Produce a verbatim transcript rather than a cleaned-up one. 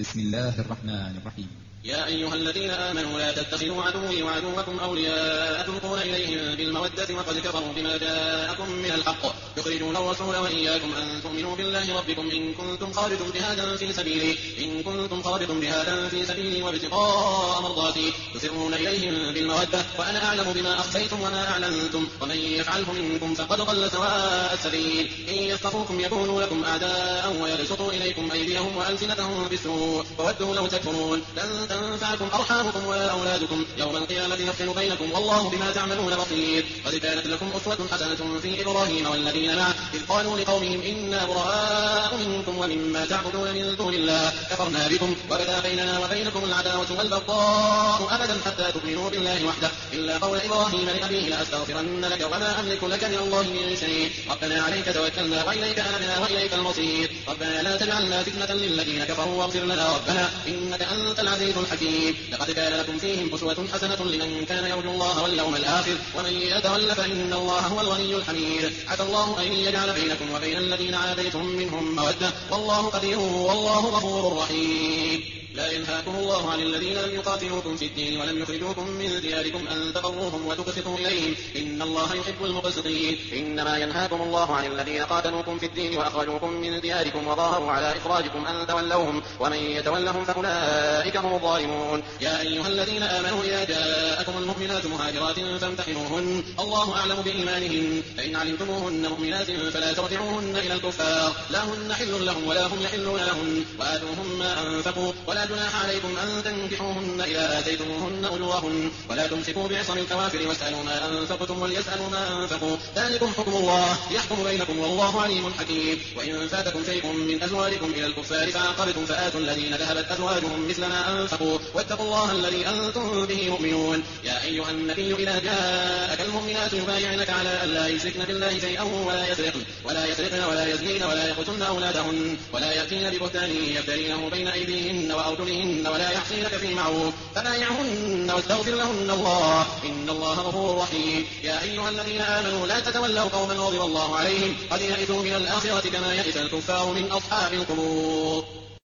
بسم الله الرحمن الرحيم. يا أيها الذين آمنوا لا تتخذوا عدوي وعدوكم أولياء تلقون إليهم بالمودة وقد كفروا بما جاءكم من الحق يخرجون الرسول وإياكم أن تؤمنوا بالله ربكم إن كنتم خرجتم جهادا في سبيلي إن كنتم خرجتم جهادا في سبيلي وابتغاء مرضاتي تسرون إليهم بالمودة وأنا أعلم بما أخفيتم وما أعلنتم ومن يفعله منكم فقد ضل سواء السبيل إن يثقفوكم يكونوا لكم أعداء ويبسطوا إليكم أيديهم وألسنتهم بالسوء وودوا لو تكفرون لن تنفعكم أرحامكم ولا أولادكم يوم القيامة يفصل بينكم والله بما تعملون بصير. قد كانت لكم أسوة حسنة في إبراهيم والذين معه إذ قالوا لقومهم إنا براء منكم ومما تعبدون من دون الله كفرنا بكم وبدا بيننا وبينكم العداوة والبغضاء أبدا حتى تؤمنوا بالله وحده إلا قول إبراهيم لأبيه لأستغفرن لك وما أملك لك من الله من شيء ربنا عليك توكلنا وإليك أنبنا وإليك المصير ربنا لا تجعلنا فتنة للذين كفروا واغفر لنا ربنا إنك أنت العزيز الحكيم. لقد كان لكم فيهم أسوة حسنة لمن كان يرجو الله واليوم الآخر ومن يتول فإن الله هو الغني الحميد. عسى الله أن يجعل بينكم وبين الذين عاديتم منهم مودة والله قدير والله غفور رحيم. لا ينهاكم الله عن الذين لم يقاتلوكم في الدين ولم يخرجوكم من دياركم أن تبروهم وتقسطوا إليهم إن الله يحب المقسطين. إنما ينهاكم الله عن الذين قاتلوكم في الدين وأخرجوكم من دياركم وظاهروا على إخراجكم أن تولوهم ومن يتولهم فأولئك هم الظالمون. يا أيها الذين آمنوا إذا جاءكم المؤمنات مهاجرات فامتحنوهن الله أعلم بإيمانهن فإن علمتموهن مؤمنات فلا ترجعوهن إلى الكفار لا هن حل لهم ولا هم يحلون لهم وآتوهم ما أنفقوا ولا جناح عليكم أن تنكحوهن إذا آتيتموهن أجورهن ولا تمسكوا بعصم الكوافر واسألوا ما أنفقتم وليسألوا ما أنفقوا ذلكم حكم الله يحكم بينكم والله عليم حكيم. وإن فاتكم شيء من أزواجكم إلى الكفار فعاقبتم فآتوا الذين ذهبت أزواجهم مثل ما أنفقوا واتقوا الله الذي أنتم به مؤمنون. يا أيها النبي إذا جاءك المؤمنات يبايعنك على ألا يشركن بالله شيئا ولا يسرقن ولا يسرقن ولا يزنين ولا يقتلن أولادهن ولا يأتين ببهتان يفترينه بين أيديهن وأرجلهن ولا يعصينك في معروف فبايعهن واستغفر لهن الله إن الله غفور رحيم. يا أيها الذين آمنوا لا تتولوا قوما غضب الله عليهم قد يئسوا من الآخرة كما يئس الكفار من أصحاب القبور.